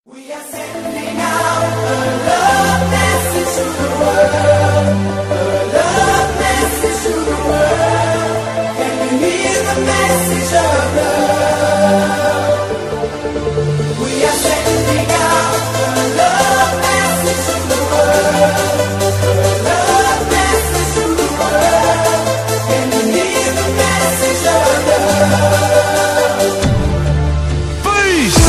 We are sending out a love message to the world, a love message to the world. Can you hear the message of love? We are sending out a love message to the world, a love message to the world. Can you hear the message of love? Peace!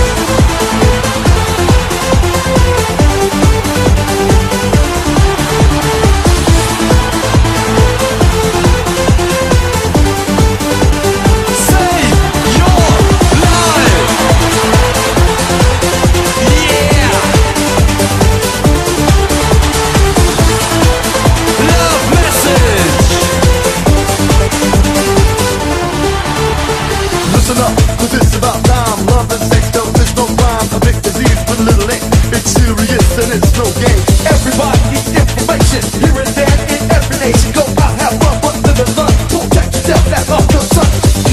Listen up, 'cause it's about time. Love and sex, though there's no rhyme. A big disease with little ink. It's serious and it's no game. Everybody needs information. Here and there in every nation. Go out, have fun, but live and learn. Protect yourself, that's all your son.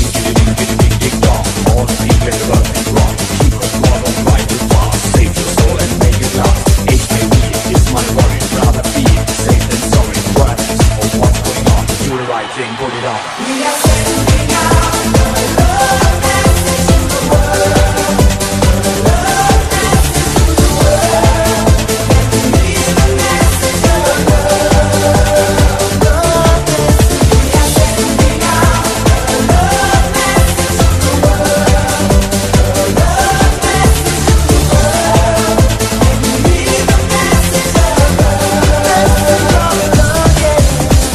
All the people in the world is wrong. Keep on going, right and fast. Save your soul and make it last. HIV is my worry. Rather be safe than sorry. Regardless of what's going on, do the right thing, put it on. We are sending out a love message to the world, a love message to the world. Can you hear the message of love? We are sending out a love message to the world, a love message to the world. Can you hear the message of love? Love message,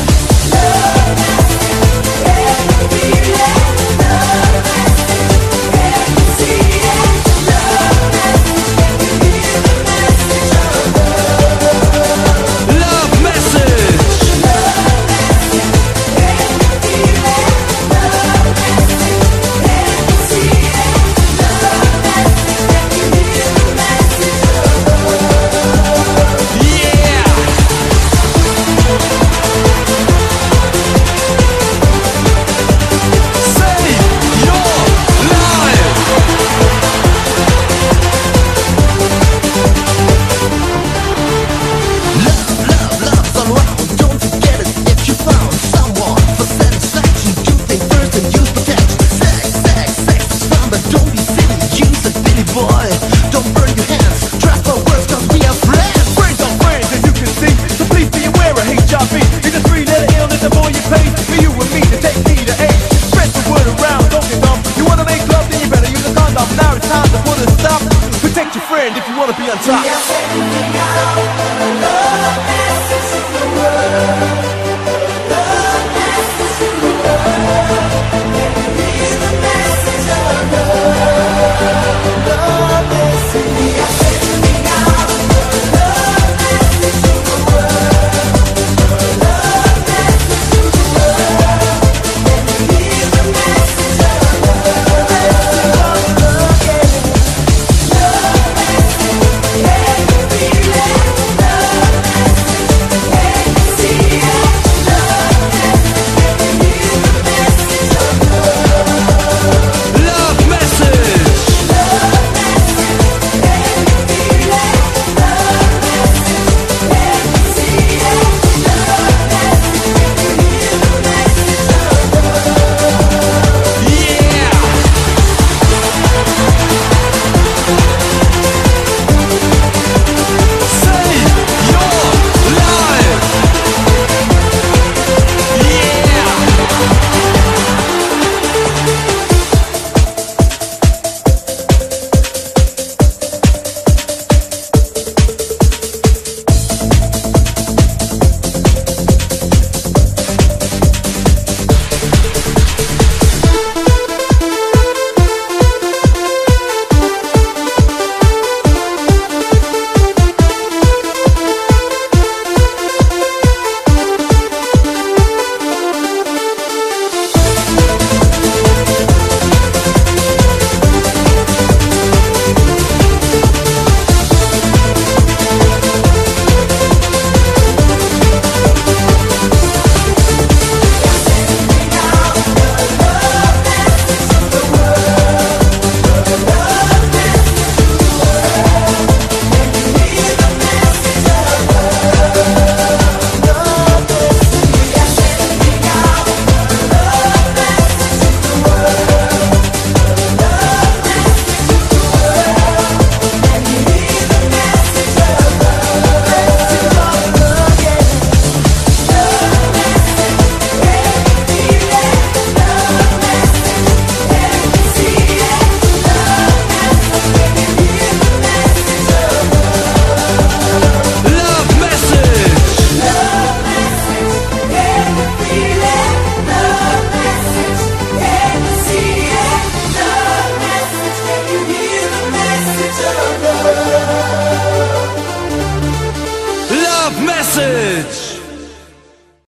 can you feel it? Love message, can you see it? Love message, can you hear the message of love? Love message! Love message, can you feel it? Love message, can you see it? Love message, can you hear the message of love? Yeah! Save your life! Love's around, don't forget it. If you found someone for satisfaction, do think first and use protection. Sex is fun, but don't be silly. Use a Billy boy. Don't burn your hands. Trust my words, 'cause we are friends. Friends are friends, as you can see. So please be aware of HIV. It's a three-letter illness, the more you pay. For you and me to take me to A. Spread the word around, don't get dumb. You wanna make love, then you better use a condom. Now it's time to put a stop. Protect your friend if you wanna be on top. We are sending out